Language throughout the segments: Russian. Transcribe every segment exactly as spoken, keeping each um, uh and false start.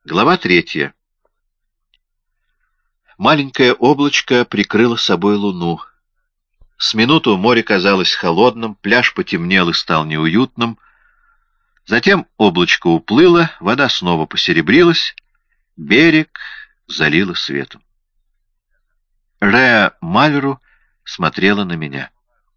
Глава третья. Маленькое облачко прикрыло собой луну. С минуту море казалось холодным, пляж потемнел и стал неуютным. Затем облачко уплыло, вода снова посеребрилась, берег залило светом. Реа Малеру смотрела на меня.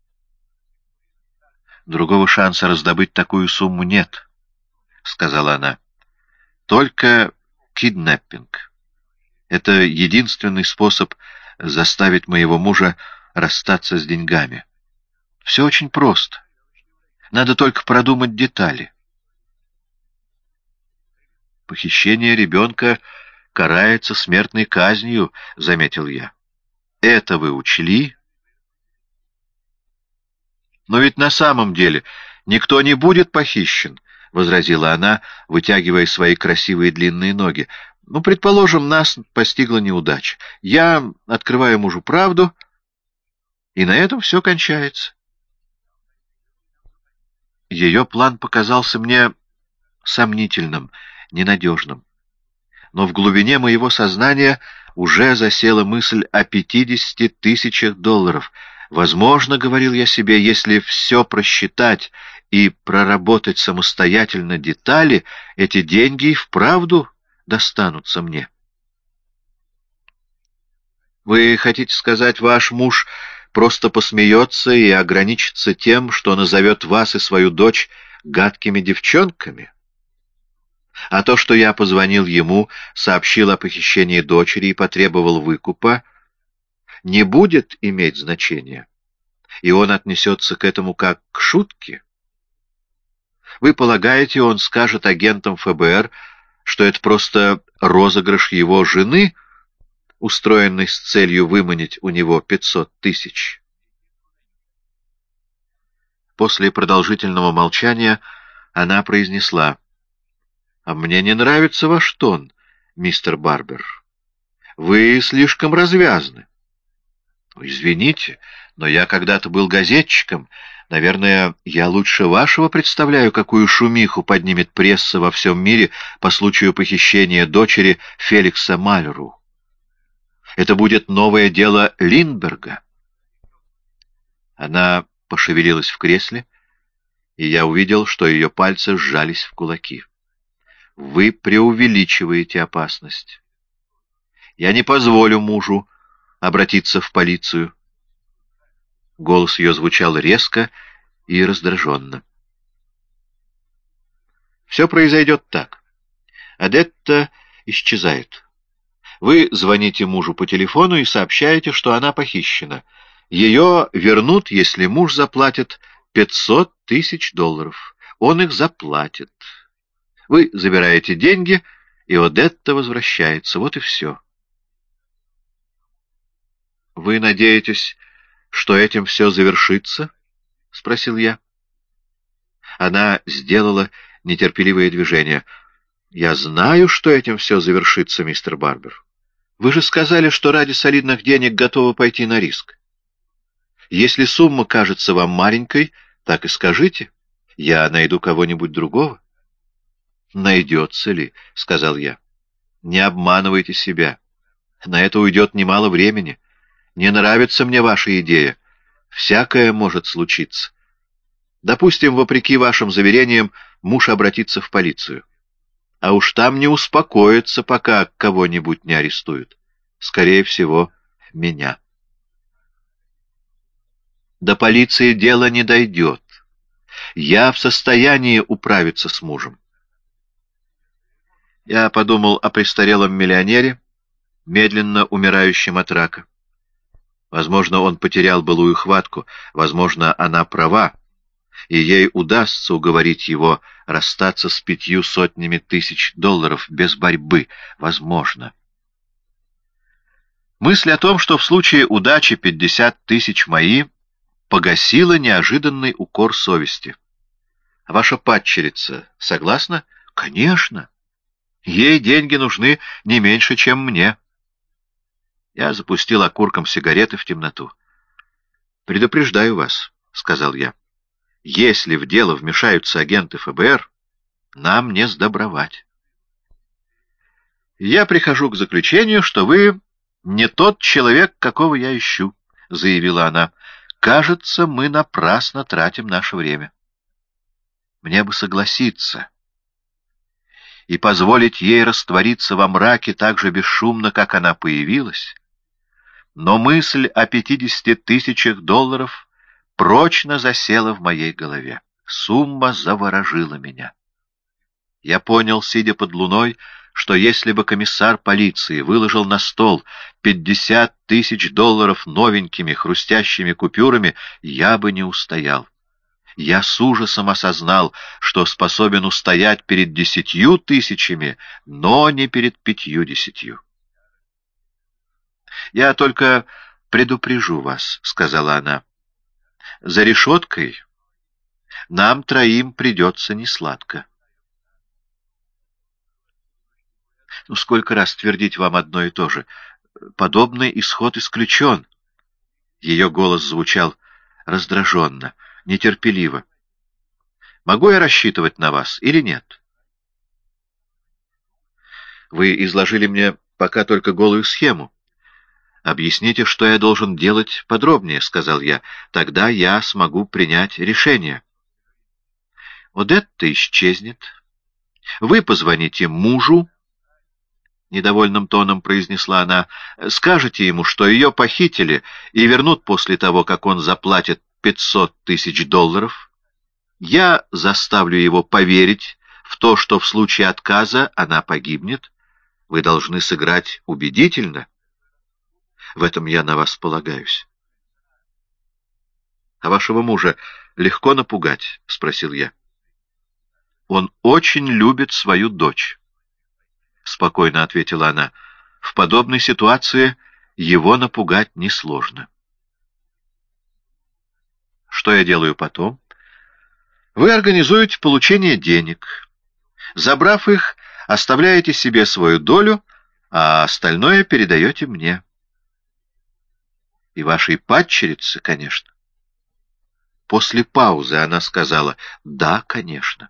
«Другого шанса раздобыть такую сумму нет», — сказала она. «Только киднеппинг. Это единственный способ заставить моего мужа расстаться с деньгами. Все очень просто. Надо только продумать детали». «Похищение ребенка карается смертной казнью», — заметил я. «Это вы учли?» «Но ведь на самом деле никто не будет похищен», — возразила она, вытягивая свои красивые длинные ноги. «Ну, предположим, нас постигла неудача. Я открываю мужу правду, и на этом все кончается». Ее план показался мне сомнительным, ненадежным. Но в глубине моего сознания уже засела мысль о пятидесяти тысячах долларов. Возможно, говорил я себе, если все просчитать и проработать самостоятельно детали, эти деньги и вправду достанутся мне. Вы хотите сказать, ваш муж просто посмеется и ограничится тем, что назовет вас и свою дочь гадкими девчонками? А то, что я позвонил ему, сообщил о похищении дочери и потребовал выкупа, не будет иметь значения, и он отнесется к этому как к шутке? Вы полагаете, он скажет агентам ФБР, что это просто розыгрыш его жены, устроенный с целью выманить у него пятьсот тысяч? После продолжительного молчания она произнесла: «А мне не нравится ваш тон, мистер Барбер. Вы слишком развязны». «Извините, но я когда-то был газетчиком. Наверное, я лучше вашего представляю, какую шумиху поднимет пресса во всем мире по случаю похищения дочери Феликса Малеру. Это будет новое дело Линдберга». Она пошевелилась в кресле, и я увидел, что ее пальцы сжались в кулаки. «Вы преувеличиваете опасность. Я не позволю мужу обратиться в полицию». Голос ее звучал резко и раздраженно. «Все произойдет так. Адетта исчезает. Вы звоните мужу по телефону и сообщаете, что она похищена. Ее вернут, если муж заплатит пятьсот тысяч долларов. Он их заплатит. Вы забираете деньги, и Одетта возвращается. Вот и все». «Вы надеетесь, что этим все завершится?» — спросил я. Она сделала нетерпеливое движение. «Я знаю, что этим все завершится, мистер Барбер. Вы же сказали, что ради солидных денег готовы пойти на риск. Если сумма кажется вам маленькой, так и скажите. Я найду кого-нибудь другого». «Найдется ли?» — сказал я. «Не обманывайте себя. На это уйдет немало времени. Не нравится мне ваша идея. Всякое может случиться. Допустим, вопреки вашим заверениям, муж обратится в полицию. А уж там не успокоится, пока кого-нибудь не арестуют. Скорее всего, меня. До полиции дело не дойдет. Я в состоянии управиться с мужем». Я подумал о престарелом миллионере, медленно умирающем от рака. Возможно, он потерял былую хватку, возможно, она права, и ей удастся уговорить его расстаться с пятью сотнями тысяч долларов без борьбы. Возможно. Мысль о том, что в случае удачи пятьдесят тысяч мои, погасила неожиданный укор совести. «Ваша падчерица согласна?» «Конечно. Ей деньги нужны не меньше, чем мне». Я запустил окурком сигареты в темноту. «Предупреждаю вас», — сказал я. «Если в дело вмешаются агенты ФБР, нам не сдобровать». «Я прихожу к заключению, что вы не тот человек, какого я ищу», — заявила она. «Кажется, мы напрасно тратим наше время. Мне бы согласиться и позволить ей раствориться во мраке так же бесшумно, как она появилась, но мысль о пятидесяти тысячах долларов прочно засела в моей голове. Сумма заворожила меня. Я понял, сидя под луной, что если бы комиссар полиции выложил на стол пятьдесят тысяч долларов новенькими хрустящими купюрами, я бы не устоял. Я с ужасом осознал, что способен устоять перед десятью тысячами, но не перед пятьюдесятью. «Я только предупрежу вас», — сказала она. «За решеткой нам троим придется несладко». Ну, сколько раз твердить вам одно и то же? Подобный исход исключен. Ее голос звучал раздраженно, нетерпеливо. Могу я рассчитывать на вас или нет? Вы изложили мне пока только голую схему. Объясните, что я должен делать подробнее, — сказал я. Тогда я смогу принять решение. Одетта исчезнет. Вы позвоните мужу, — недовольным тоном произнесла она, — скажете ему, что ее похитили и вернут после того, как он заплатит пятьсот тысяч долларов. Я заставлю его поверить в то, что в случае отказа она погибнет. Вы должны сыграть убедительно. В этом я на вас полагаюсь. — А вашего мужа легко напугать? — спросил я. — Он очень любит свою дочь, — спокойно ответила она. — В подобной ситуации его напугать несложно. — Что я делаю потом? Вы организуете получение денег. Забрав их, оставляете себе свою долю, а остальное передаете мне. И вашей падчерице, конечно. После паузы она сказала: «Да, конечно».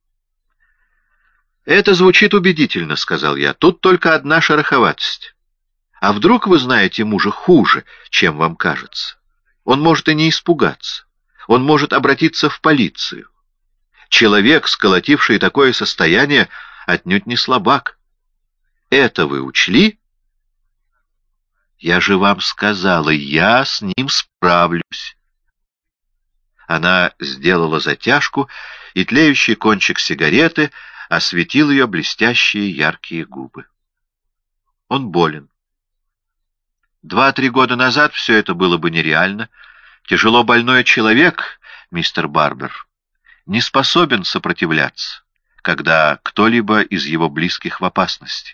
«Это звучит убедительно», — сказал я. «Тут только одна шероховатость. А вдруг вы знаете мужа хуже, чем вам кажется? Он может и не испугаться. Он может обратиться в полицию. Человек, сколотивший такое состояние, отнюдь не слабак. Это вы учли?» «Я же вам сказала, я с ним справлюсь». Она сделала затяжку, и тлеющий кончик сигареты осветил ее блестящие яркие губы. Он болен. Два-три года назад все это было бы нереально. Тяжело больной человек, мистер Барбер, не способен сопротивляться, когда кто-либо из его близких в опасности.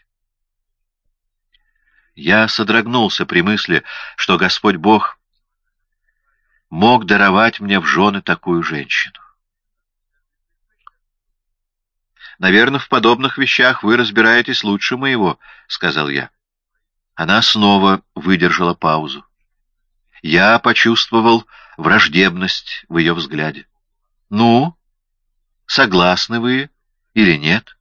Я содрогнулся при мысли, что Господь Бог мог даровать мне в жены такую женщину. «Наверное, в подобных вещах вы разбираетесь лучше моего», — сказал я. Она снова выдержала паузу. Я почувствовал враждебность в ее взгляде. «Ну, согласны вы или нет?»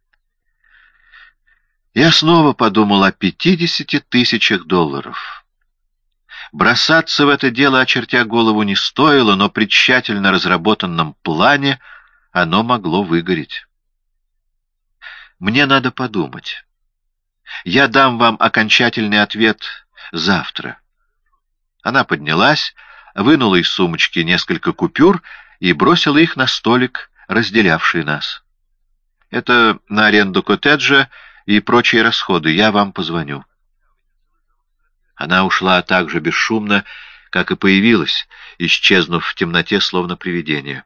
Я снова подумал о пятидесяти тысячах долларов. Бросаться в это дело, очертя голову, не стоило, но при тщательно разработанном плане оно могло выгореть. Мне надо подумать. Я дам вам окончательный ответ завтра. Она поднялась, вынула из сумочки несколько купюр и бросила их на столик, разделявший нас. Это на аренду коттеджа и прочие расходы. Я вам позвоню. Она ушла так же бесшумно, как и появилась, исчезнув в темноте, словно привидение.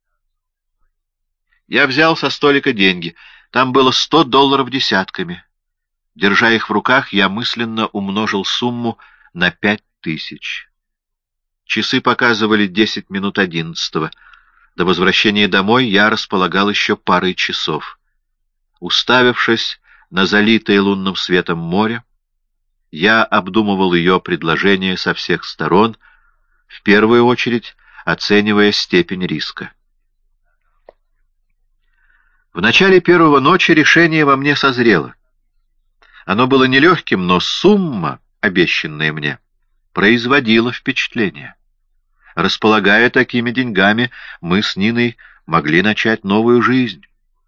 Я взял со столика деньги. Там было сто долларов десятками. Держа их в руках, я мысленно умножил сумму на пять тысяч. Часы показывали десять минут одиннадцатого. До возвращения домой я располагал еще парой часов. Уставившись на залитое лунным светом море, я обдумывал ее предложение со всех сторон, в первую очередь оценивая степень риска. В начале первого ночи решение во мне созрело. Оно было нелегким, но сумма, обещанная мне, производила впечатление. Располагая такими деньгами, мы с Ниной могли начать новую жизнь.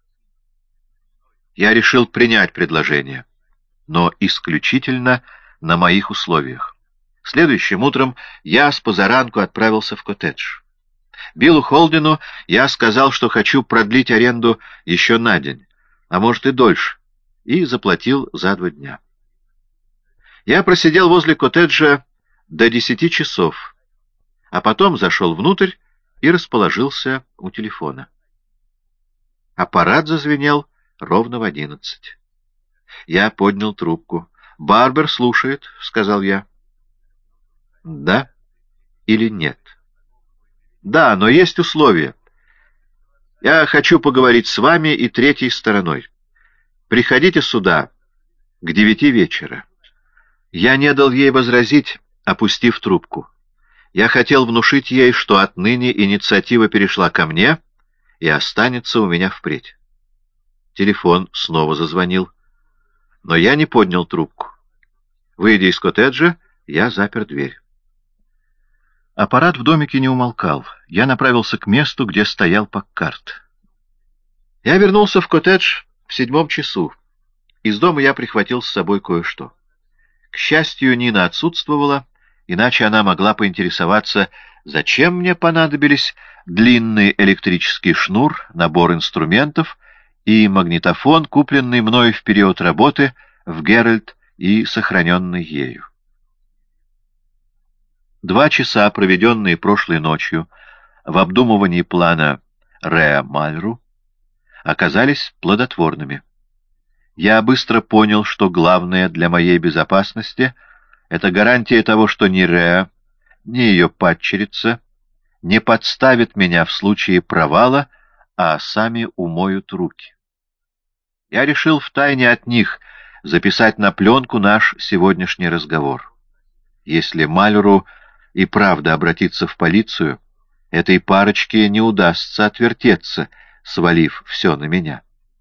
Я решил принять предложение, но исключительно на моих условиях. Следующим утром я с позаранку отправился в коттедж. Биллу Холдену я сказал, что хочу продлить аренду еще на день, а может и дольше, и заплатил за два дня. Я просидел возле коттеджа до десяти часов, а потом зашел внутрь и расположился у телефона. Аппарат зазвенел ровно в одиннадцать. Я поднял трубку. «Барбер слушает», — сказал я. «Да или нет?» «Да, но есть условия. Я хочу поговорить с вами и третьей стороной. Приходите сюда к девяти вечера». Я не дал ей возразить, опустив трубку. Я хотел внушить ей, что отныне инициатива перешла ко мне и останется у меня впредь. Телефон снова зазвонил, но я не поднял трубку. Выйдя из коттеджа, я запер дверь. Аппарат в домике не умолкал. Я направился к месту, где стоял Паккарт. Я вернулся в коттедж в седьмом часу. Из дома я прихватил с собой кое-что. К счастью, Нина отсутствовала, иначе она могла поинтересоваться, зачем мне понадобились длинный электрический шнур, набор инструментов и магнитофон, купленный мною в период работы в Геральт и сохраненный ею. Два часа, проведенные прошлой ночью в обдумывании плана Реа Мальру, оказались плодотворными. Я быстро понял, что главное для моей безопасности — это гарантия того, что ни Реа, ни ее падчерица не подставят меня в случае провала, а сами умоют руки. Я решил втайне от них записать на пленку наш сегодняшний разговор. Если Мальру и правда обратиться в полицию, этой парочке не удастся отвертеться, свалив все на меня.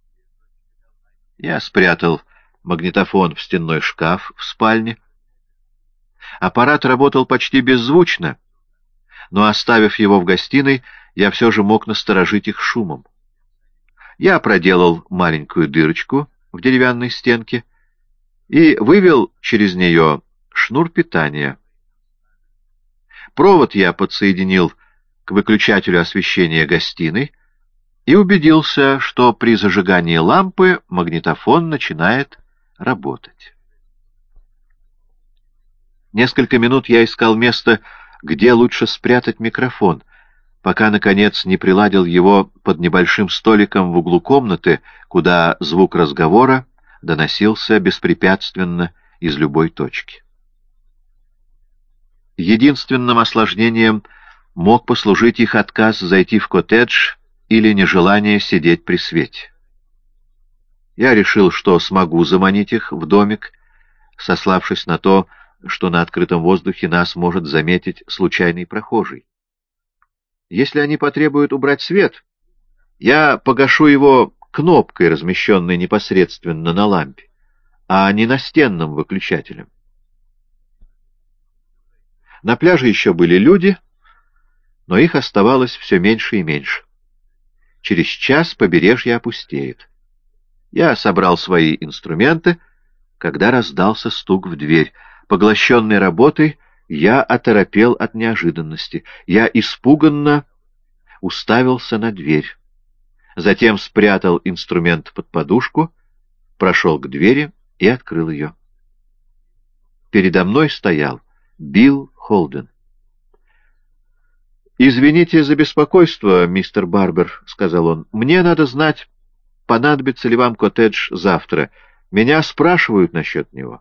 Я спрятал магнитофон в стенной шкаф в спальне. Аппарат работал почти беззвучно, но, оставив его в гостиной, я все же мог насторожить их шумом. Я проделал маленькую дырочку в деревянной стенке и вывел через нее шнур питания. Провод я подсоединил к выключателю освещения гостиной и убедился, что при зажигании лампы магнитофон начинает работать. Несколько минут я искал место, где лучше спрятать микрофон, пока, наконец, не приладил его под небольшим столиком в углу комнаты, куда звук разговора доносился беспрепятственно из любой точки. Единственным осложнением мог послужить их отказ зайти в коттедж или нежелание сидеть при свете. Я решил, что смогу заманить их в домик, сославшись на то, что на открытом воздухе нас может заметить случайный прохожий. Если они потребуют убрать свет, я погашу его кнопкой, размещенной непосредственно на лампе, а не настенным выключателем. На пляже еще были люди, но их оставалось все меньше и меньше. Через час побережье опустеет. Я собрал свои инструменты, когда раздался стук в дверь. Поглощенный работой, я оторопел от неожиданности. Я испуганно уставился на дверь. Затем спрятал инструмент под подушку, прошел к двери и открыл ее. Передо мной стоял Билл Холден. «Извините за беспокойство, мистер Барбер», — сказал он. «Мне надо знать, понадобится ли вам коттедж завтра. Меня спрашивают насчет него».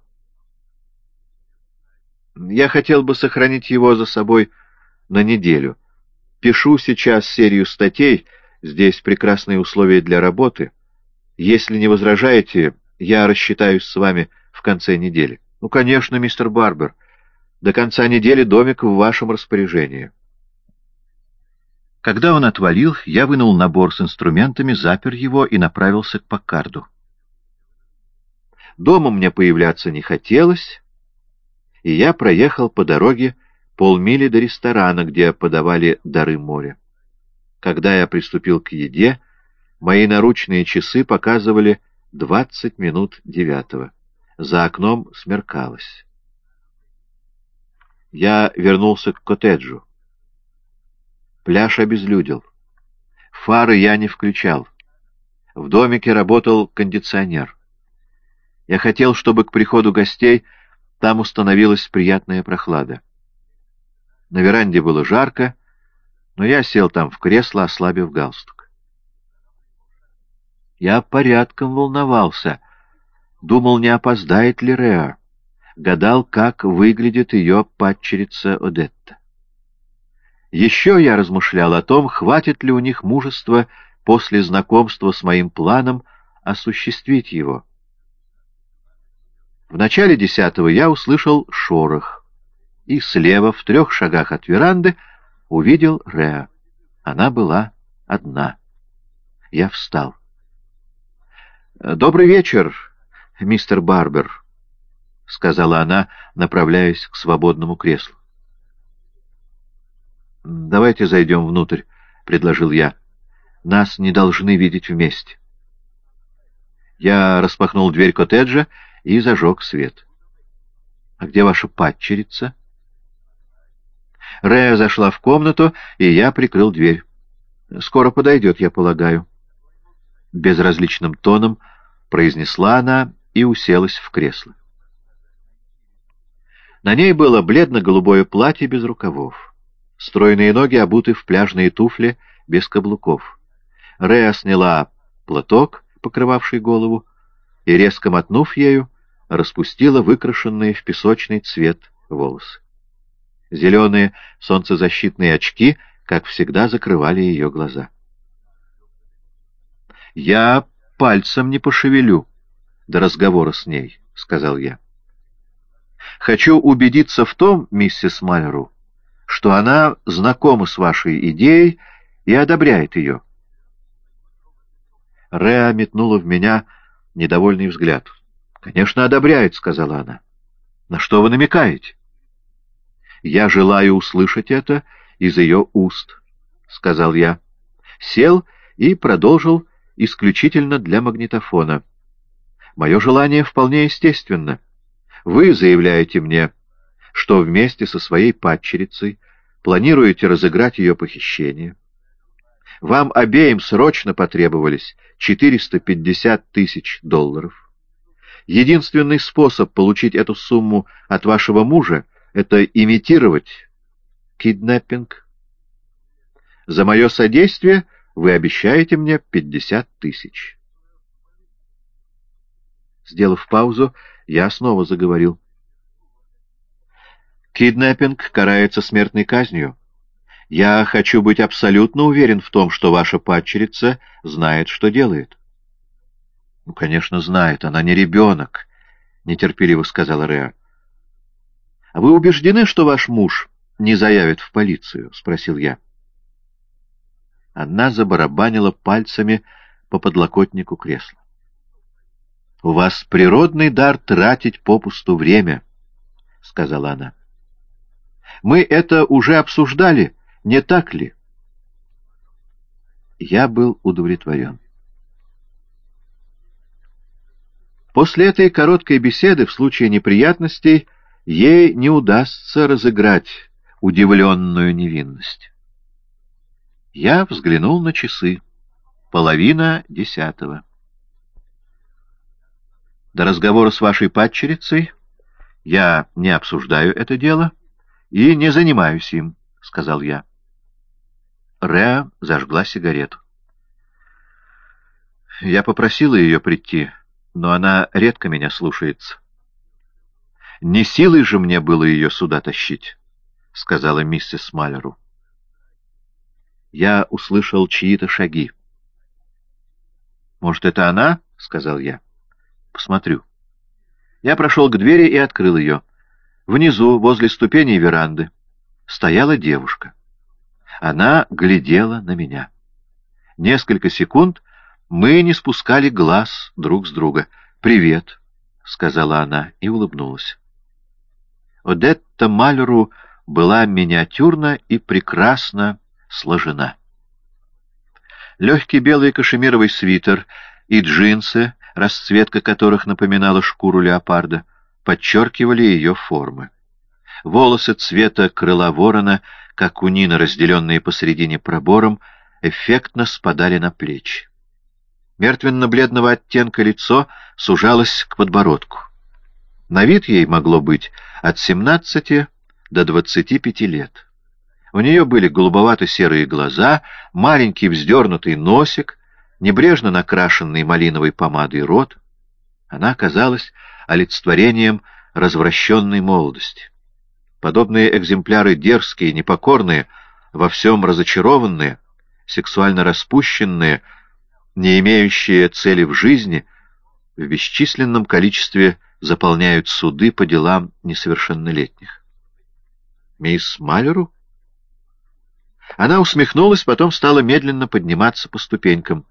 «Я хотел бы сохранить его за собой на неделю. Пишу сейчас серию статей, здесь прекрасные условия для работы. Если не возражаете, я рассчитаюсь с вами в конце недели». «Ну, конечно, мистер Барбер. До конца недели домик в вашем распоряжении». Когда он отвалил, я вынул набор с инструментами, запер его и направился к Паккарду. Дома мне появляться не хотелось, и я проехал по дороге полмили до ресторана, где подавали дары моря. Когда я приступил к еде, мои наручные часы показывали двадцать минут девятого. За окном смеркалось. Я вернулся к коттеджу. Пляж обезлюдил. Фары я не включал. В домике работал кондиционер. Я хотел, чтобы к приходу гостей там установилась приятная прохлада. На веранде было жарко, но я сел там в кресло, ослабив галстук. Я порядком волновался. Думал, не опоздает ли Реа. Гадал, как выглядит ее падчерица Одетта. Еще я размышлял о том, хватит ли у них мужества после знакомства с моим планом осуществить его. В начале десятого я услышал шорох, и слева, в трех шагах от веранды, увидел Реа. Она была одна. Я встал. «Добрый вечер, мистер Барбер», — сказала она, направляясь к свободному креслу. «Давайте зайдем внутрь», — предложил я. «Нас не должны видеть вместе». Я распахнул дверь коттеджа и зажег свет. «А где ваша падчерица?» Реа зашла в комнату, и я прикрыл дверь. «Скоро подойдет, я полагаю». Безразличным тоном произнесла она и уселась в кресло. На ней было бледно-голубое платье без рукавов. Стройные ноги обуты в пляжные туфли без каблуков. Реа сняла платок, покрывавший голову, и, резко мотнув ею, распустила выкрашенные в песочный цвет волосы. Зеленые солнцезащитные очки, как всегда, закрывали ее глаза. «Я пальцем не пошевелю до разговора с ней», — сказал я. «Хочу убедиться в том, миссис Малеру, что она знакома с вашей идеей и одобряет ее». Реа метнула в меня недовольный взгляд. «Конечно, одобряет», — сказала она. «На что вы намекаете?» «Я желаю услышать это из ее уст», — сказал я. Сел и продолжил исключительно для магнитофона. «Мое желание вполне естественно. Вы заявляете мне, что вместе со своей падчерицей планируете разыграть ее похищение. Вам обеим срочно потребовались четыреста пятьдесят тысяч долларов. Единственный способ получить эту сумму от вашего мужа — это имитировать киднеппинг. За мое содействие вы обещаете мне пятьдесят тысяч. Сделав паузу, я снова заговорил. Киднеппинг карается смертной казнью. Я хочу быть абсолютно уверен в том, что ваша падчерица знает, что делает. — Ну, конечно, знает. Она не ребенок, — нетерпеливо сказала Реа. — А вы убеждены, что ваш муж не заявит в полицию? — спросил я. Она забарабанила пальцами по подлокотнику кресла. — У вас природный дар тратить попусту время, — сказала она. — Мы это уже обсуждали, не так ли? Я был удовлетворен. После этой короткой беседы в случае неприятностей ей не удастся разыграть удивленную невинность. Я взглянул на часы. Половина десятого. До разговора с вашей падчерицей я не обсуждаю это дело и не занимаюсь им, — сказал я. Реа зажгла сигарету. Я попросила ее прийти, но она редко меня слушается. «Не силой же мне было ее сюда тащить», — сказала миссис Малеру. Я услышал чьи-то шаги. «Может, это она?» — сказал я. «Посмотрю». Я прошел к двери и открыл ее. Внизу, возле ступеней веранды, стояла девушка. Она глядела на меня. Несколько секунд мы не спускали глаз друг с друга. «Привет», — сказала она и улыбнулась. Одетта Малеру была миниатюрна и прекрасно сложена. Легкий белый кашемировый свитер и джинсы, расцветка которых напоминала шкуру леопарда, подчеркивали ее формы. Волосы цвета крыла ворона, как у Нины, разделенные посередине пробором, эффектно спадали на плечи. Мертвенно-бледного оттенка лицо сужалось к подбородку. На вид ей могло быть от семнадцати до двадцати пяти лет. У нее были голубовато-серые глаза, маленький вздернутый носик, небрежно накрашенный малиновой помадой рот. Она казалась олицетворением развращенной молодости. Подобные экземпляры дерзкие, непокорные, во всем разочарованные, сексуально распущенные, не имеющие цели в жизни, в бесчисленном количестве заполняют суды по делам несовершеннолетних. «Мисс Малеру?» Она усмехнулась, потом стала медленно подниматься по ступенькам.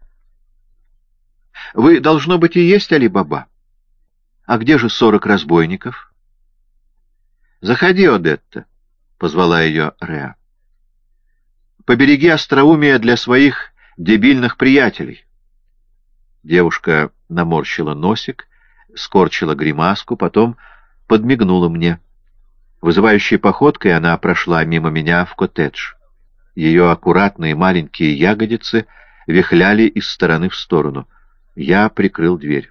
«Вы, должно быть, и есть Али-Баба? А где же сорок разбойников?» «Заходи, Одетта», — позвала ее Реа. «Побереги остроумие для своих дебильных приятелей». Девушка наморщила носик, скорчила гримаску, потом подмигнула мне. Вызывающей походкой она прошла мимо меня в коттедж. Ее аккуратные маленькие ягодицы вихляли из стороны в сторону. Я прикрыл дверь.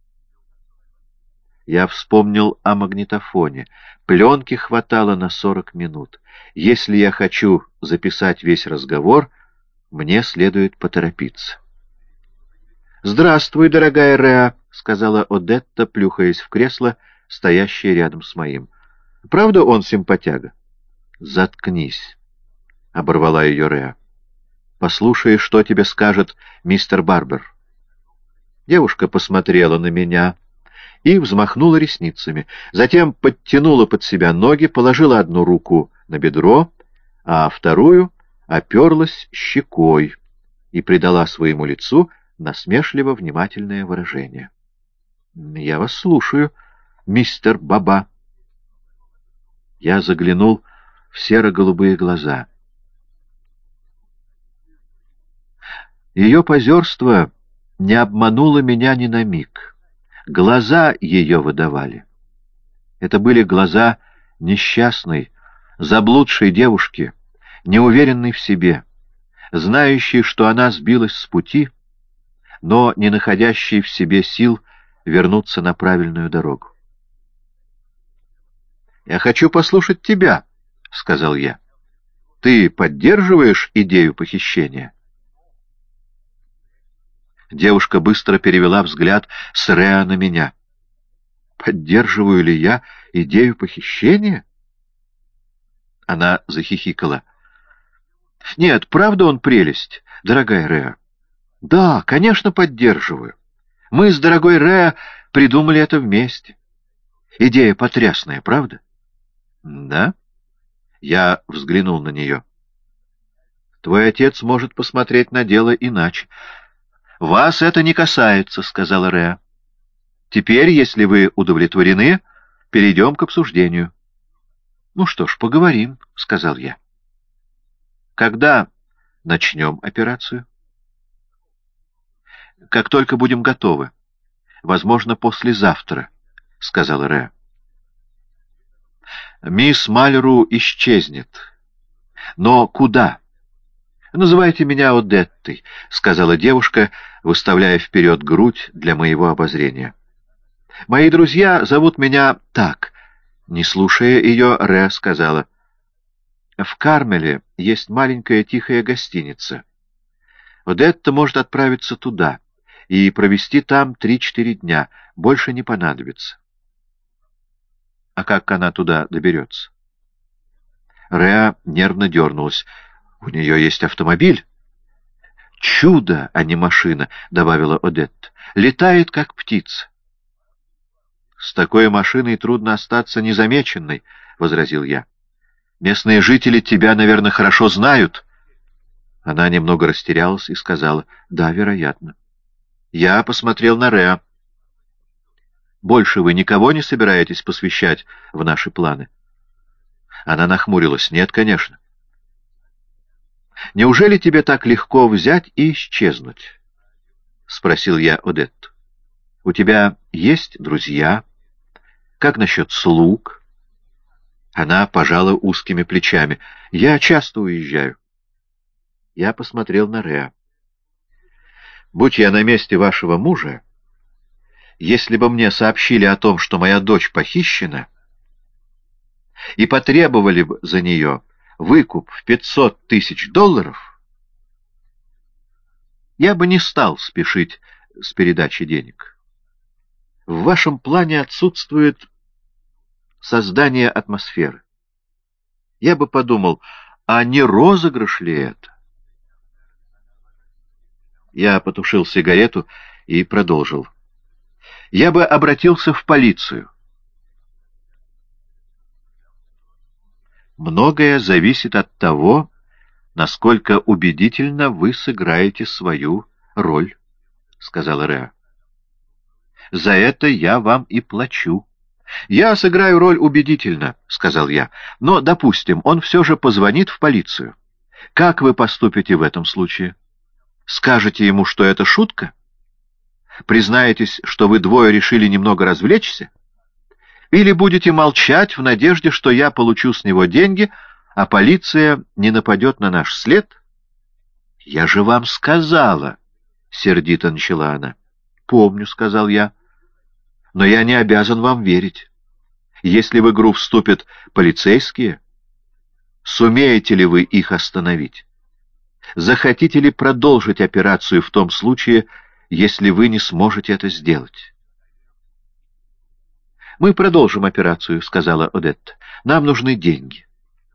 Я вспомнил о магнитофоне. Пленки хватало на сорок минут. Если я хочу записать весь разговор, мне следует поторопиться. «Здравствуй, дорогая Реа», — сказала Одетта, плюхаясь в кресло, стоящее рядом с моим. «Правда он симпатяга?» «Заткнись», — оборвала ее Реа. «Послушай, что тебе скажет мистер Барбер». Девушка посмотрела на меня и взмахнула ресницами. Затем подтянула под себя ноги, положила одну руку на бедро, а вторую оперлась щекой и придала своему лицу насмешливо внимательное выражение. «Я вас слушаю, мистер Баба». Я заглянул в серо-голубые глаза. Ее позерство не обмануло меня ни на миг. Глаза ее выдавали. Это были глаза несчастной, заблудшей девушки, неуверенной в себе, знающей, что она сбилась с пути, но не находящей в себе сил вернуться на правильную дорогу. «Я хочу послушать тебя», — сказал я. «Ты поддерживаешь идею похищения?» Девушка быстро перевела взгляд с Реа на меня. «Поддерживаю ли я идею похищения?» Она захихикала. «Нет, правда он прелесть, дорогая Реа?» «Да, конечно, поддерживаю. Мы с дорогой Реа придумали это вместе. Идея потрясная, правда?» «Да?» Я взглянул на нее. «Твой отец может посмотреть на дело иначе». «Вас это не касается», — сказала Реа. «Теперь, если вы удовлетворены, перейдем к обсуждению». «Ну что ж, поговорим», — сказал я. «Когда начнем операцию?» «Как только будем готовы. Возможно, послезавтра», — сказала Реа. «Мисс Малеру исчезнет. Но куда?» «Называйте меня Одеттой», — сказала девушка, выставляя вперед грудь для моего обозрения. «Мои друзья зовут меня так». Не слушая ее, Ре сказала: «В Кармеле есть маленькая тихая гостиница. Одетта может отправиться туда и провести там три-четыре дня. Больше не понадобится». «А как она туда доберется?» Ре нервно дернулась. «У нее есть автомобиль». «Чудо, а не машина», — добавила Одетта. «Летает, как птица». «С такой машиной трудно остаться незамеченной», — возразил я. «Местные жители тебя, наверное, хорошо знают». Она немного растерялась и сказала: «Да, вероятно». Я посмотрел на Реа. Больше вы никого не собираетесь посвящать в наши планы?» Она нахмурилась. «Нет, конечно». «Неужели тебе так легко взять и исчезнуть?» — спросил я Одетту. «У тебя есть друзья? Как насчет слуг?» Она пожала узкими плечами. «Я часто уезжаю». Я посмотрел на Реа. «Будь я на месте вашего мужа, если бы мне сообщили о том, что моя дочь похищена, и потребовали бы за нее выкуп в пятьсот тысяч долларов, я бы не стал спешить с передачей денег. В вашем плане отсутствует создание атмосферы. Я бы подумал, а не розыгрыш ли это?» Я потушил сигарету и продолжил. «Я бы обратился в полицию. Многое зависит от того, насколько убедительно вы сыграете свою роль», — сказала Реа. «За это я вам и плачу». «Я сыграю роль убедительно», — сказал я. «Но, допустим, он все же позвонит в полицию. Как вы поступите в этом случае? Скажете ему, что это шутка? Признаетесь, что вы двое решили немного развлечься? Или будете молчать в надежде, что я получу с него деньги, а полиция не нападет на наш след?» «Я же вам сказала», — сердито начала она. «Помню», — сказал я. «Но я не обязан вам верить. Если в игру вступят полицейские, сумеете ли вы их остановить? Захотите ли продолжить операцию в том случае, если вы не сможете это сделать?» «Мы продолжим операцию», — сказала Одетта. «Нам нужны деньги».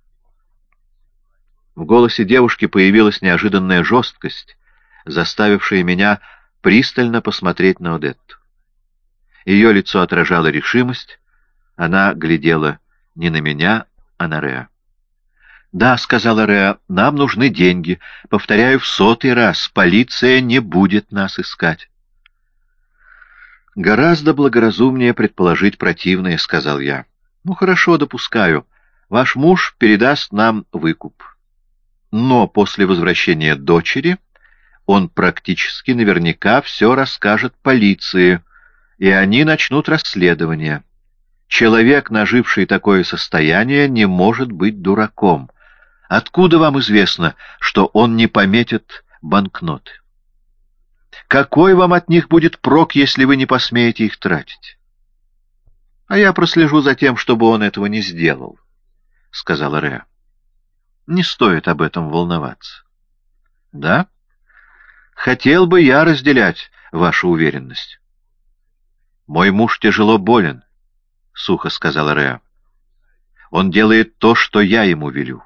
В голосе девушки появилась неожиданная жесткость, заставившая меня пристально посмотреть на Одетту. Ее лицо отражало решимость, она глядела не на меня, а на Реа. «Да», — сказала Реа, — «нам нужны деньги. Повторяю в сотый раз, полиция не будет нас искать». «Гораздо благоразумнее предположить противное», — сказал я. «Ну, хорошо, допускаю. Ваш муж передаст нам выкуп. Но после возвращения дочери он практически наверняка все расскажет полиции, и они начнут расследование. Человек, наживший такое состояние, не может быть дураком. Откуда вам известно, что он не пометит банкноты? Какой вам от них будет прок, если вы не посмеете их тратить?» «А я прослежу за тем, чтобы он этого не сделал», — сказала Реа. «Не стоит об этом волноваться». «Да? Хотел бы я разделять вашу уверенность». «Мой муж тяжело болен», — сухо сказала Реа. «Он делает то, что я ему велю».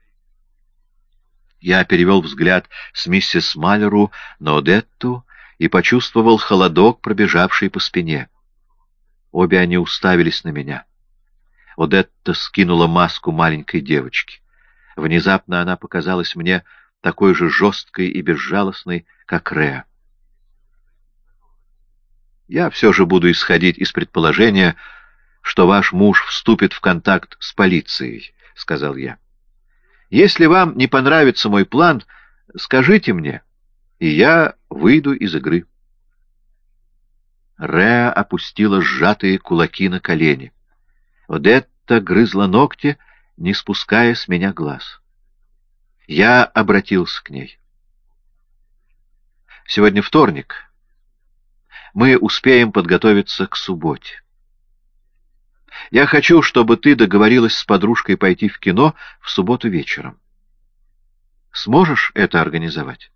Я перевел взгляд с миссис Малеру на Одетту и почувствовал холодок, пробежавший по спине. Обе они уставились на меня. Одетта скинула маску маленькой девочки. Внезапно она показалась мне такой же жесткой и безжалостной, как Реа. «Я все же буду исходить из предположения, что ваш муж вступит в контакт с полицией», — сказал я. «Если вам не понравится мой план, скажите мне, и я выйду из игры». Реа опустила сжатые кулаки на колени. Одетта грызла ногти, не спуская с меня глаз. Я обратился к ней. «Сегодня вторник. Мы успеем подготовиться к субботе. Я хочу, чтобы ты договорилась с подружкой пойти в кино в субботу вечером. Сможешь это организовать?»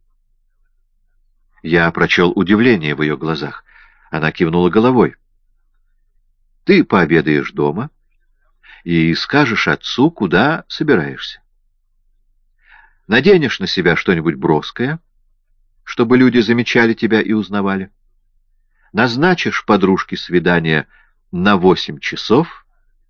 Я прочел удивление в ее глазах. Она кивнула головой. «Ты пообедаешь дома и скажешь отцу, куда собираешься. Наденешь на себя что-нибудь броское, чтобы люди замечали тебя и узнавали. Назначишь подружке свидание на восемь часов,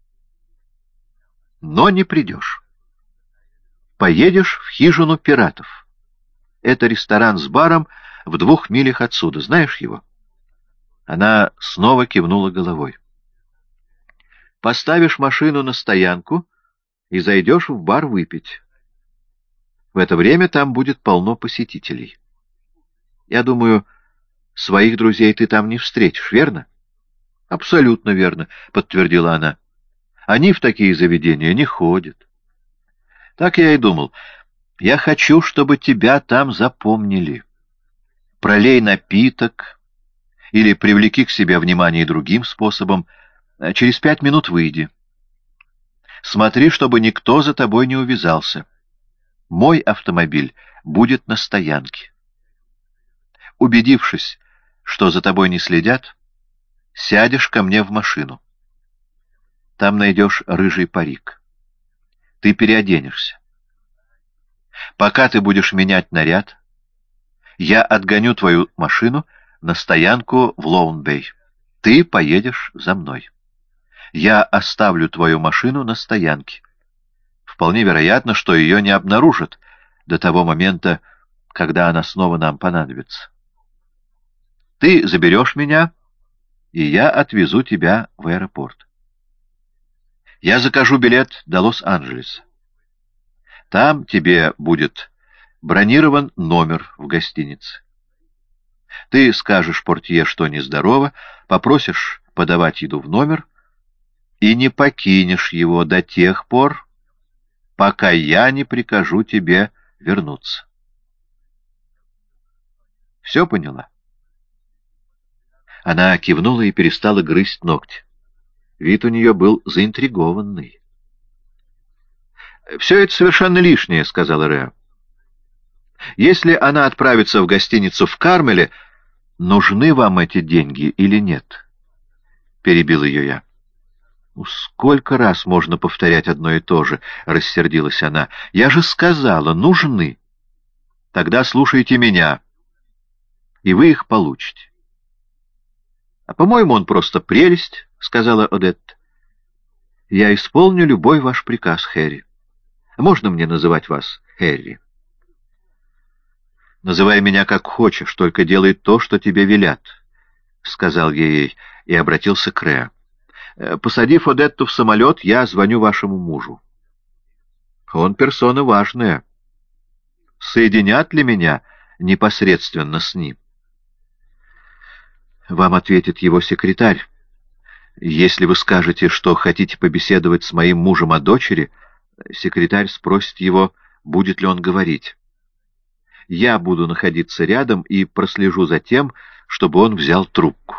но не придешь. Поедешь в хижину пиратов. Это ресторан с баром в двух милях отсюда. Знаешь его?» Она снова кивнула головой. «Поставишь машину на стоянку и зайдешь в бар выпить. В это время там будет полно посетителей. Я думаю, своих друзей ты там не встретишь, верно?» «Абсолютно верно», — подтвердила она. «Они в такие заведения не ходят». «Так я и думал. Я хочу, чтобы тебя там запомнили. Пролей напиток или привлеки к себе внимание другим способом. Через пять минут выйди. Смотри, чтобы никто за тобой не увязался. Мой автомобиль будет на стоянке. Убедившись, что за тобой не следят, сядешь ко мне в машину. Там найдешь рыжий парик. Ты переоденешься. Пока ты будешь менять наряд, я отгоню твою машину на стоянку в Лоун-Бэй. Ты поедешь за мной. Я оставлю твою машину на стоянке. Вполне вероятно, что ее не обнаружат до того момента, когда она снова нам понадобится. Ты заберешь меня, и я отвезу тебя в аэропорт. Я закажу билет до Лос-Анджелеса. Там тебе будет бронирован номер в гостинице. Ты скажешь портье, что нездорово, попросишь подавать еду в номер и не покинешь его до тех пор, пока я не прикажу тебе вернуться. Все поняла? Она кивнула и перестала грызть ногти. Вид у нее был заинтригованный. «Все это совершенно лишнее», — сказала Реа. «Если она отправится в гостиницу в Кармеле, нужны вам эти деньги или нет?» — перебил ее я. «Ну, сколько раз можно повторять одно и то же?» — рассердилась она. «Я же сказала, нужны. Тогда слушайте меня, и вы их получите». «А, по-моему, он просто прелесть», — сказала Одетта. «Я исполню любой ваш приказ, Хэри. Можно мне называть вас Хэри?» «Называй меня как хочешь, только делай то, что тебе велят», — сказал я ей и обратился к Реа. «Посадив Одетту в самолет, я звоню вашему мужу. Он персона важная. Соединят ли меня непосредственно с ним?» «Вам ответит его секретарь. Если вы скажете, что хотите побеседовать с моим мужем о дочери, секретарь спросит его, будет ли он говорить. Я буду находиться рядом и прослежу за тем, чтобы он взял трубку.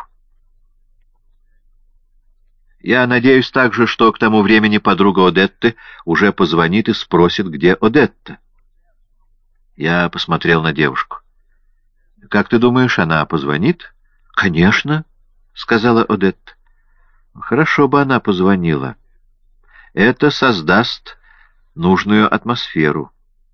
Я надеюсь также, что к тому времени подруга Одетты уже позвонит и спросит, где Одетта». Я посмотрел на девушку. «Как ты думаешь, она позвонит?» «Конечно», — сказала Одетта. «Хорошо бы она позвонила. Это создаст нужную атмосферу.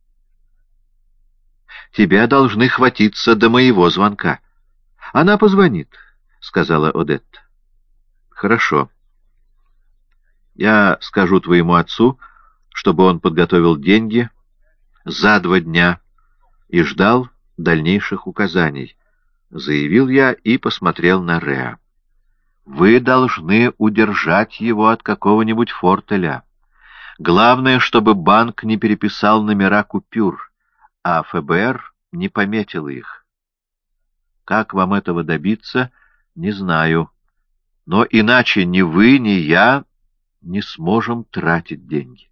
Тебя должны хватиться до моего звонка». «Она позвонит», — сказала Одетта. «Хорошо. Я скажу твоему отцу, чтобы он подготовил деньги за два дня и ждал дальнейших указаний», — заявил я и посмотрел на Реа. «Вы должны удержать его от какого-нибудь фортеля. Главное, чтобы банк не переписал номера купюр, а ФБР не пометил их. Как вам этого добиться, не знаю, но иначе ни вы, ни я не сможем тратить деньги».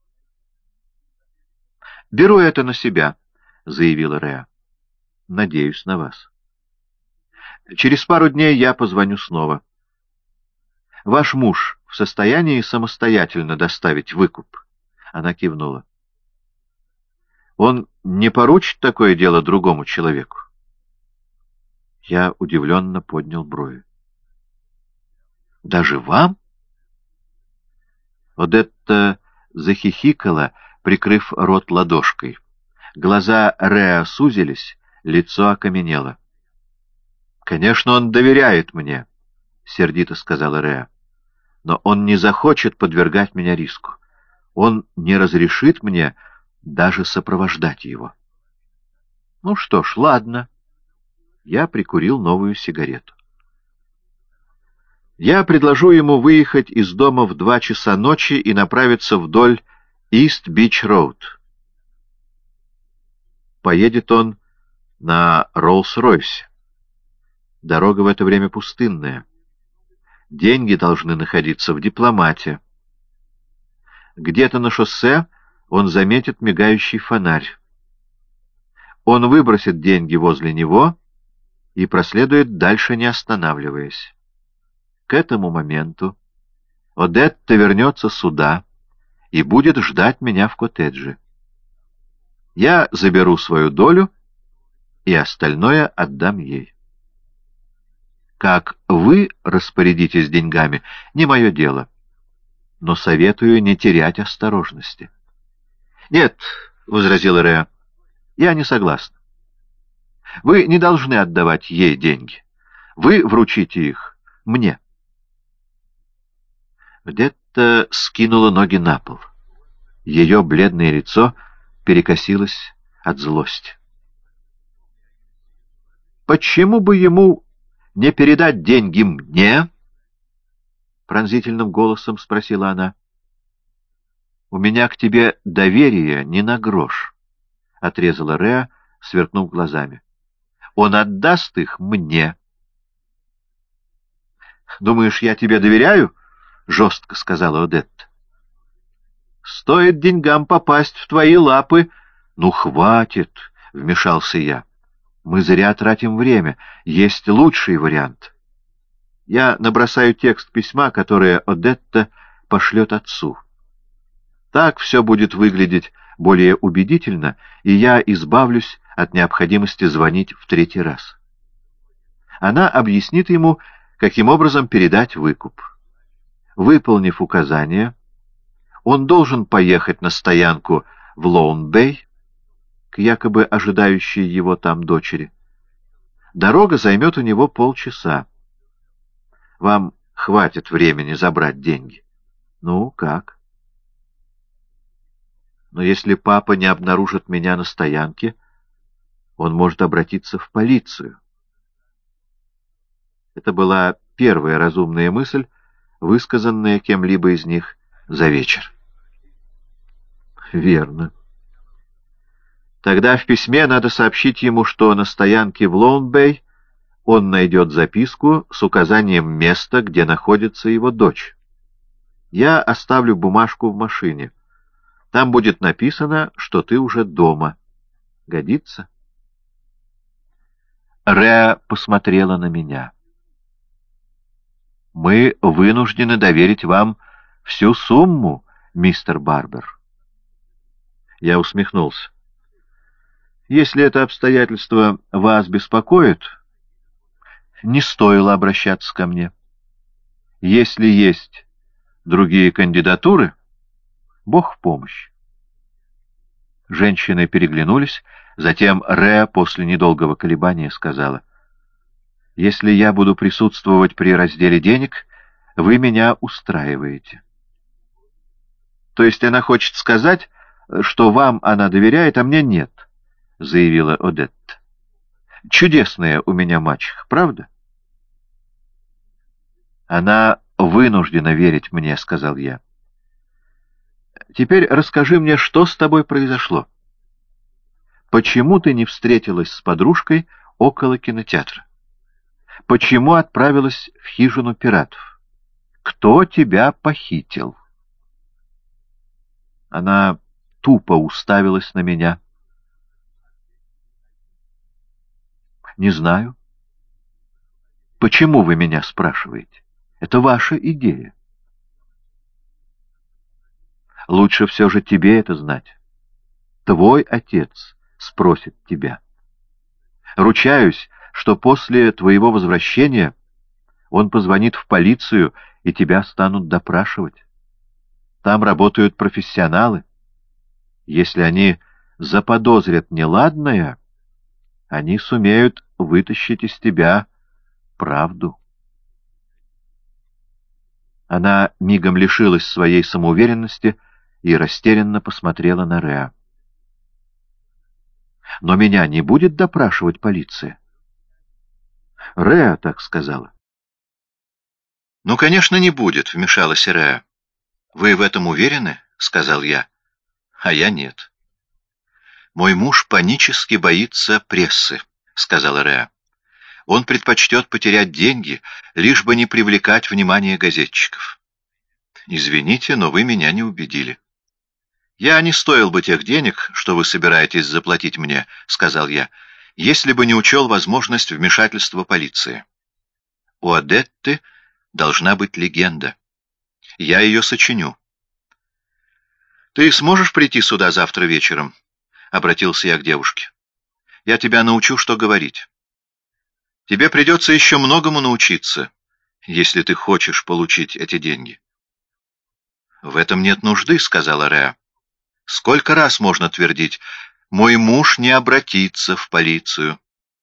«Беру это на себя», — заявила Реа. «Надеюсь на вас. Через пару дней я позвоню снова. Ваш муж в состоянии самостоятельно доставить выкуп?» Она кивнула. «Он не поручит такое дело другому человеку?» Я удивленно поднял брови. «Даже вам?» Одетта захихикала, прикрыв рот ладошкой. Глаза Реа сузились, лицо окаменело. «Конечно, он доверяет мне», — сердито сказала Реа. «Но он не захочет подвергать меня риску. Он не разрешит мне даже сопровождать его». «Ну что ж, ладно». Я прикурил новую сигарету. Я предложу ему выехать из дома в два часа ночи и направиться вдоль Ист-Бич-Роуд. Поедет он на Роллс-Ройсе. Дорога в это время пустынная. Деньги должны находиться в дипломате. Где-то на шоссе он заметит мигающий фонарь. Он выбросит деньги возле него и проследует дальше, не останавливаясь. К этому моменту Одетта вернется сюда и будет ждать меня в коттедже. Я заберу свою долю и остальное отдам ей. Как вы распорядитесь деньгами, не мое дело, но советую не терять осторожности. — Нет, — возразила Реа, — я не согласна. Вы не должны отдавать ей деньги. Вы вручите их мне. Одетта скинула ноги на пол. Ее бледное лицо перекосилось от злости. — Почему бы ему не передать деньги мне? — пронзительным голосом спросила она. — У меня к тебе доверие не на грош, — отрезала Реа, сверкнув глазами. — Он отдаст их мне. — Думаешь, я тебе доверяю? — жестко сказала Одетта. — Стоит деньгам попасть в твои лапы. — Ну, хватит, — вмешался я. — Мы зря тратим время. Есть лучший вариант. Я набросаю текст письма, которое Одетта пошлет отцу. Так все будет выглядеть более убедительно, и я избавлюсь от необходимости звонить в третий раз. Она объяснит ему, каким образом передать выкуп. Выполнив указание, он должен поехать на стоянку в Лоун-Бэй к якобы ожидающей его там дочери. Дорога займет у него полчаса. Вам хватит времени забрать деньги. Ну, как? Но если папа не обнаружит меня на стоянке, он может обратиться в полицию. Это была первая разумная мысль, высказанная кем-либо из них за вечер. Верно. Тогда в письме надо сообщить ему, что на стоянке в Лоун-Бэй он найдет записку с указанием места, где находится его дочь. Я оставлю бумажку в машине. Там будет написано, что ты уже дома. Годится? Реа посмотрела на меня. Мы вынуждены доверить вам всю сумму, мистер Барбер. Я усмехнулся. Если это обстоятельство вас беспокоит, не стоило обращаться ко мне. Если есть другие кандидатуры, Бог в помощь. Женщины переглянулись, затем Реа после недолгого колебания сказала: «Если я буду присутствовать при разделе денег, вы меня устраиваете». То есть она хочет сказать, что вам она доверяет, а мне нет, — заявила Одетта. Чудесная у меня мачеха, правда? Она вынуждена верить мне, — сказал я. Теперь расскажи мне, что с тобой произошло. Почему ты не встретилась с подружкой около кинотеатра? Почему отправилась в хижину пиратов? Кто тебя похитил? Она тупо уставилась на меня. Не знаю. Почему вы меня спрашиваете? Это ваша идея. Лучше все же тебе это знать. Твой отец спросит тебя. Ручаюсь, что после твоего возвращения он позвонит в полицию, и тебя станут допрашивать. Там работают профессионалы. Если они заподозрят неладное, они сумеют вытащить из тебя правду. Она мигом лишилась своей самоуверенности и растерянно посмотрела на Реа. «Но меня не будет допрашивать полиция?» Реа так сказала. «Ну, конечно, не будет», — вмешалась Реа. «Вы в этом уверены?» — сказал я. «А я нет». «Мой муж панически боится прессы», — сказала Реа. «Он предпочтет потерять деньги, лишь бы не привлекать внимание газетчиков». «Извините, но вы меня не убедили». «Я не стоил бы тех денег, что вы собираетесь заплатить мне», — сказал я, «если бы не учел возможность вмешательства полиции. У Одетты должна быть легенда. Я ее сочиню». «Ты сможешь прийти сюда завтра вечером?» — обратился я к девушке. «Я тебя научу, что говорить. Тебе придется еще многому научиться, если ты хочешь получить эти деньги». «В этом нет нужды», — сказала Реа. «Сколько раз можно твердить, мой муж не обратится в полицию?»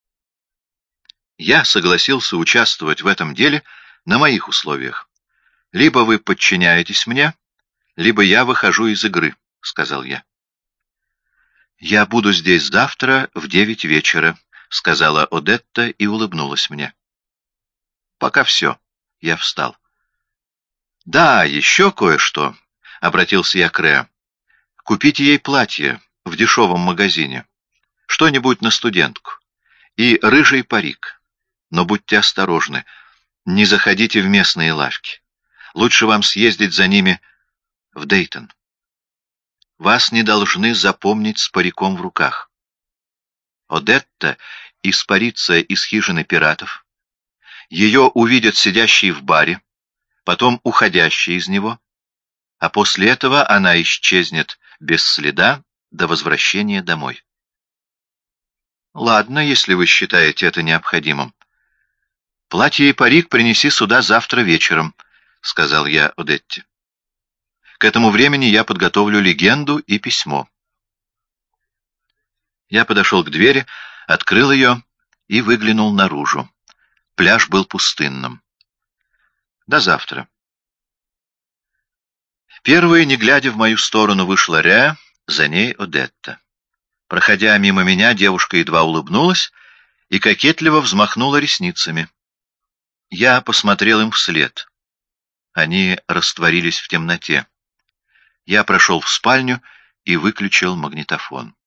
Я согласился участвовать в этом деле на моих условиях. «Либо вы подчиняетесь мне, либо я выхожу из игры», — сказал я. «Я буду здесь завтра в девять вечера», — сказала Одетта и улыбнулась мне. «Пока все». Я встал. «Да, еще кое-что», — обратился я к Реа. «Купите ей платье в дешевом магазине, что-нибудь на студентку, и рыжий парик. Но будьте осторожны, не заходите в местные лавки. Лучше вам съездить за ними в Дейтон. Вас не должны запомнить с париком в руках. Одетта испарится из хижины пиратов. Ее увидят сидящей в баре, потом уходящей из него, а после этого она исчезнет без следа до возвращения домой». «Ладно, если вы считаете это необходимым. Платье и парик принеси сюда завтра вечером», — сказал я Одетте. «К этому времени я подготовлю легенду и письмо». Я подошел к двери, открыл ее и выглянул наружу. Пляж был пустынным. «До завтра». Первой, не глядя в мою сторону, вышла Реа, за ней Одетта. Проходя мимо меня, девушка едва улыбнулась и кокетливо взмахнула ресницами. Я посмотрел им вслед. Они растворились в темноте. Я прошел в спальню и выключил магнитофон.